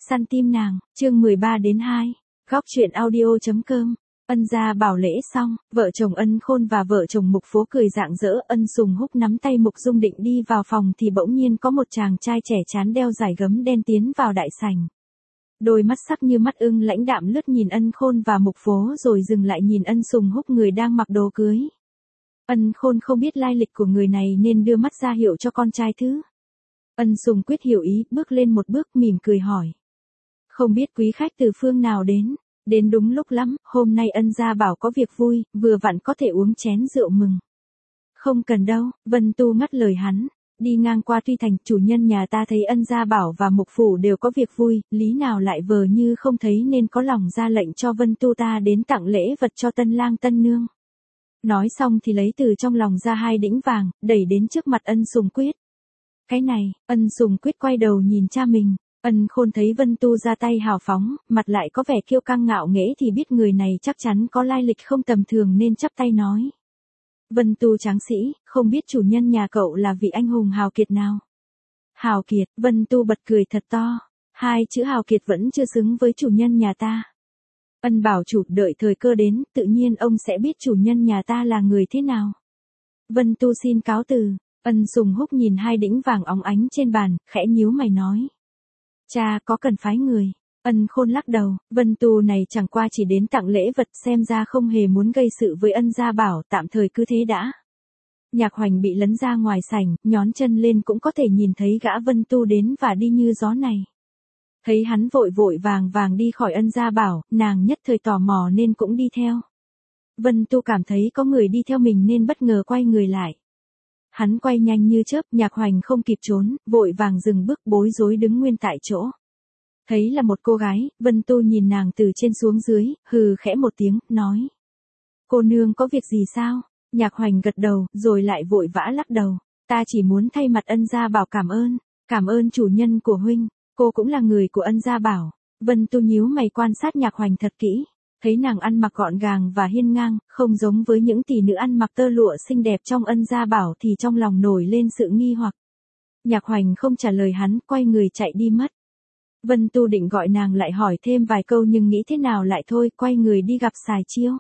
Săn tim nàng, chương 13 đến 2. Góc truyện audio.com. Ân gia bảo lễ xong, vợ chồng Ân Khôn và vợ chồng Mục Phố cười rạng rỡ. Ân Sùng Húc nắm tay Mục Dung định đi vào phòng thì bỗng nhiên có một chàng trai trẻ trán đeo dải gấm đen tiến vào đại sảnh. Đôi mắt sắc như mắt ưng lãnh đạm lướt nhìn Ân Khôn và Mục Phố rồi dừng lại nhìn Ân Sùng Húc người đang mặc đồ cưới. Ân Khôn không biết lai lịch của người này nên đưa mắt ra hiệu cho con trai thứ. Ân Sùng Quyết hiểu ý, bước lên một bước mỉm cười hỏi. Không biết quý khách từ phương nào đến? Đến đúng lúc lắm, hôm nay Ân gia bảo có việc vui, vừa vặn có thể uống chén rượu mừng. Không cần đâu, Vân Tu ngắt lời hắn. Đi ngang qua Tuy Thành, chủ nhân nhà ta thấy Ân gia bảo và Mục Phủ đều có việc vui, lý nào lại vờ như không thấy nên có lòng ra lệnh cho Vân Tu ta đến tặng lễ vật cho tân lang tân nương. Nói xong thì lấy từ trong lòng ra 2 đĩnh vàng, đẩy đến trước mặt Ân Sùng Quyết. Cái này, Ân Sùng Quyết quay đầu nhìn cha mình. Ân Khôn thấy Vân Tu ra tay hào phóng, mặt lại có vẻ kiêu căng ngạo nghễ thì biết người này chắc chắn có lai lịch không tầm thường nên chắp tay nói. Vân Tu tráng sĩ, không biết chủ nhân nhà cậu là vị anh hùng hào kiệt nào? Hào kiệt, Vân Tu bật cười thật to. 2 chữ hào kiệt vẫn chưa xứng với chủ nhân nhà ta. Ân bảo chủ đợi thời cơ đến, tự nhiên ông sẽ biết chủ nhân nhà ta là người thế nào. Vân Tu xin cáo từ. Ân Sùng Húc nhìn 2 đĩnh vàng óng ánh trên bàn, khẽ nhíu mày nói. Cha có cần phái người? Ân Khôn lắc đầu, Vân Tu này chẳng qua chỉ đến tặng lễ vật, xem ra không hề muốn gây sự với Ân gia bảo, tạm thời cứ thế đã. Nhạc Hoành bị lấn ra ngoài sảnh, nhón chân lên cũng có thể nhìn thấy gã Vân Tu đến và đi như gió này. Thấy hắn vội vội vàng vàng đi khỏi Ân gia bảo, nàng nhất thời tò mò nên cũng đi theo. Vân Tu cảm thấy có người đi theo mình nên bất ngờ quay người lại. Hắn quay nhanh như chớp, Nhạc Hoành không kịp trốn, vội vàng dừng bước bối rối đứng nguyên tại chỗ. Thấy là một cô gái, Vân Tu nhìn nàng từ trên xuống dưới, hừ khẽ một tiếng, nói. Cô nương có việc gì sao? Nhạc Hoành gật đầu, rồi lại vội vã lắc đầu. Ta chỉ muốn thay mặt Ân gia bảo cảm ơn chủ nhân của huynh, cô cũng là người của Ân gia bảo. Vân Tu nhíu mày quan sát Nhạc Hoành thật kỹ. Thấy nàng ăn mặc gọn gàng và hiên ngang, không giống với những tỷ nữ ăn mặc tơ lụa xinh đẹp trong Ân gia bảo thì trong lòng nổi lên sự nghi hoặc. Nhạc Hoành không trả lời hắn, quay người chạy đi mất. Vân Tu định gọi nàng lại hỏi thêm vài câu nhưng nghĩ thế nào lại thôi, quay người đi gặp Sài Chiêu.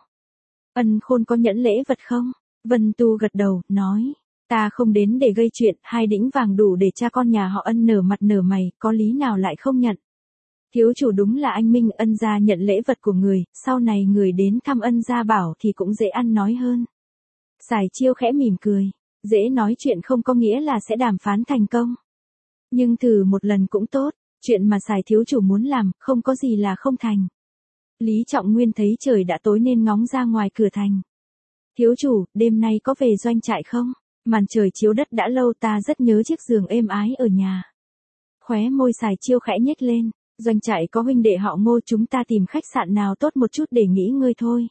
Ân Khôn có nhẫn lễ vật không? Vân Tu gật đầu, nói. Ta không đến để gây chuyện, 2 đĩnh vàng đủ để cha con nhà họ Ân nở mặt nở mày, có lý nào lại không nhận. Thiếu chủ đúng là anh minh, Ân gia nhận lễ vật của người, sau này người đến thăm Ân gia bảo thì cũng dễ ăn nói hơn. Sài Chiêu khẽ mỉm cười, dễ nói chuyện không có nghĩa là sẽ đàm phán thành công. Nhưng thử một lần cũng tốt, chuyện mà Sài thiếu chủ muốn làm, không có gì là không thành. Lý Trọng Nguyên thấy trời đã tối nên ngóng ra ngoài cửa thành. Thiếu chủ, đêm nay có về doanh trại không? Màn trời chiếu đất đã lâu, ta rất nhớ chiếc giường êm ái ở nhà. Khóe môi Sài Chiêu khẽ nhếch lên. Doanh trại có huynh đệ họ Ngô, chúng ta tìm khách sạn nào tốt một chút để nghỉ ngơi thôi.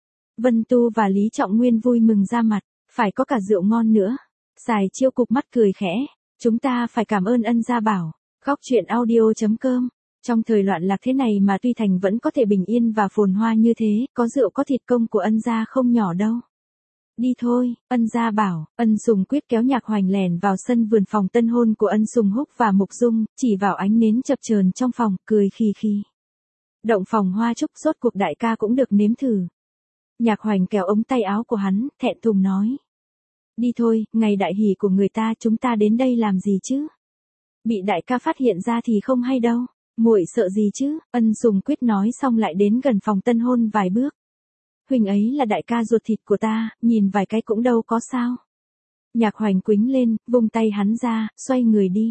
Vân Tu và Lý Trọng Nguyên vui mừng ra mặt, phải có cả rượu ngon nữa. Sài Chiêu cục mắt cười khẽ, chúng ta phải cảm ơn Ân gia bảo. Góc truyện audio.com. Trong thời loạn lạc thế này mà Tuy Thành vẫn có thể bình yên và phồn hoa như thế, có rượu có thịt công của Ân gia không nhỏ đâu. Đi thôi, Ân gia bảo. Ân Sùng Quyết kéo Nhạc Hoành lẻn vào sân vườn phòng tân hôn của Ân Sùng Húc và Mục Dung, chỉ vào ánh nến chập chờn trong phòng, cười khì khì. Động phòng hoa trúc, rốt cuộc đại ca cũng được nếm thử. Nhạc Hoành kéo ống tay áo của hắn, thẹn thùng nói. Đi thôi, ngày đại hỷ của người ta, chúng ta đến đây làm gì chứ? Bị đại ca phát hiện ra thì không hay đâu. Muội sợ gì chứ? Ân Sùng Quyết nói xong lại đến gần phòng tân hôn vài bước. Huynh ấy là đại ca ruột thịt của ta, nhìn vài cái cũng đâu có sao. Nhạc Hoành quĩnh lên, vung tay hắn ra, xoay người đi.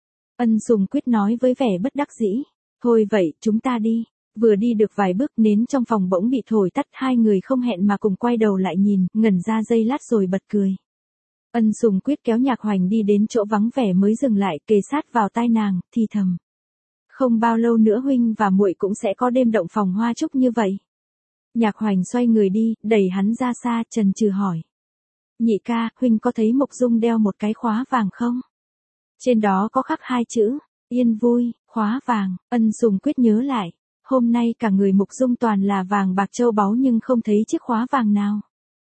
Ân Sùng Quyết nói với vẻ bất đắc dĩ. Thôi vậy, chúng ta đi. Vừa đi được vài bước nến trong phòng bỗng bị thổi tắt, 2 người không hẹn mà cùng quay đầu lại nhìn, ngẩn ra giây lát rồi bật cười. Ân Sùng Quyết kéo Nhạc Hoành đi đến chỗ vắng vẻ mới dừng lại, kề sát vào tai nàng, thì thầm. Không bao lâu nữa huynh và muội cũng sẽ có đêm động phòng hoa trúc như vậy. Nhạc Hoành xoay người đi, đẩy hắn ra xa, chần chừ hỏi. Nhị ca, huynh có thấy Mục Dung đeo một cái khóa vàng không? Trên đó có khắc 2 chữ, yên vui, khóa vàng. Ân Sùng Quyết nhớ lại, hôm nay cả người Mục Dung toàn là vàng bạc châu báu nhưng không thấy chiếc khóa vàng nào.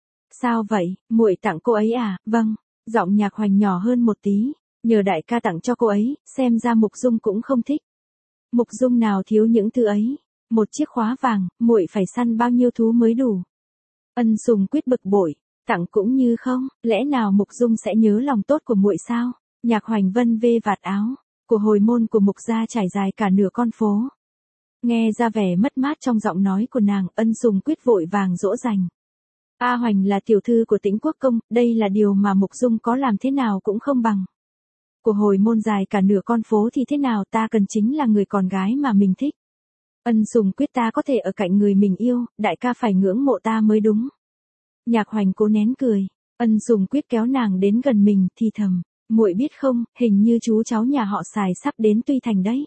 Sao vậy, muội tặng cô ấy à? Vâng, giọng Nhạc Hoành nhỏ hơn một tí, nhờ đại ca tặng cho cô ấy, xem ra Mục Dung cũng không thích. Mục Dung nào thiếu những thứ ấy. Một chiếc khóa vàng, muội phải săn bao nhiêu thú mới đủ. Ân Sùng Quyết bực bội, tặng cũng như không, lẽ nào Mục Dung sẽ nhớ lòng tốt của muội sao? Nhạc Hoành vân vê vạt áo, của hồi môn của Mục gia trải dài cả nửa con phố. Nghe ra vẻ mất mát trong giọng nói của nàng, Ân Sùng Quyết vội vàng dỗ dành. A Hoành là tiểu thư của Tĩnh Quốc công, đây là điều mà Mục Dung có làm thế nào cũng không bằng. Của hồi môn dài cả nửa con phố thì thế nào, ta cần chính là người con gái mà mình thích. Ân Sùng Quyết ta có thể ở cạnh người mình yêu, đại ca phải ngưỡng mộ ta mới đúng. Nhạc Hoành cố nén cười, Ân Sùng Quyết kéo nàng đến gần mình, thì thầm, muội biết không, hình như chú cháu nhà họ Sài sắp đến Tuy Thành đấy.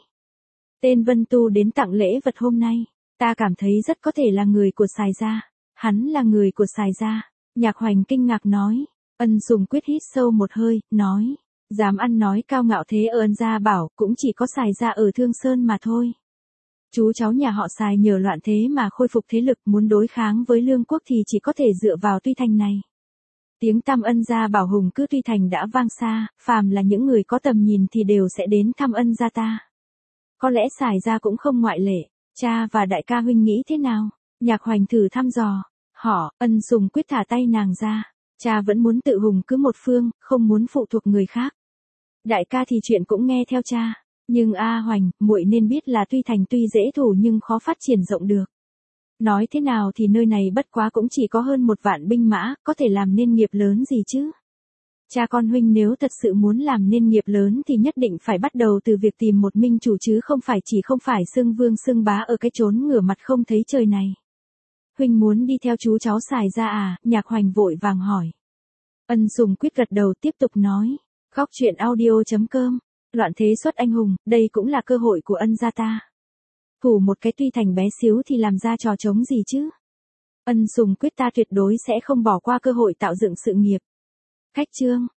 Tên Vân Tu đến tặng lễ vật hôm nay, ta cảm thấy rất có thể là người của Sài gia. Hắn là người của Sài gia. Nhạc Hoành kinh ngạc nói. Ân Sùng Quyết hít sâu một hơi, nói, dám ăn nói cao ngạo thế ở Ân gia bảo, cũng chỉ có Sài gia ở Thương Sơn mà thôi. Chú cháu nhà họ Sài nhờ loạn thế mà khôi phục thế lực, muốn đối kháng với Lương quốc thì chỉ có thể dựa vào Tuy Thành này. Tiếng tăm Ân gia bảo hùng cứ Tuy Thành đã vang xa, phàm là những người có tầm nhìn thì đều sẽ đến thăm Ân gia ta. Có lẽ Sài gia cũng không ngoại lệ. Cha và đại ca huynh nghĩ thế nào? Nhạc Hoành thử thăm dò. Ân Sùng Quyết thả tay nàng ra. Cha vẫn muốn tự hùng cứ một phương, không muốn phụ thuộc người khác. Đại ca thì chuyện cũng nghe theo cha. Nhưng A Hoành, muội nên biết là Tuy Thành tuy dễ thủ nhưng khó phát triển rộng được. Nói thế nào thì nơi này bất quá cũng chỉ có hơn 1 vạn binh mã, có thể làm nên nghiệp lớn gì chứ? Cha con huynh nếu thật sự muốn làm nên nghiệp lớn thì nhất định phải bắt đầu từ việc tìm một minh chủ chứ không phải xưng vương xưng bá ở cái chốn ngửa mặt không thấy trời này. Huynh muốn đi theo chú cháu Sài gia à? Nhạc Hoành vội vàng hỏi. Ân Sùng Quyết gật đầu tiếp tục nói. Góc truyện audio.com. Loạn thế xuất anh hùng, đây cũng là cơ hội của Ân gia ta. Thủ một cái Tuy Thành bé xíu thì làm ra trò trống gì chứ? Ân Sùng Quyết ta tuyệt đối sẽ không bỏ qua cơ hội tạo dựng sự nghiệp. Khách chương.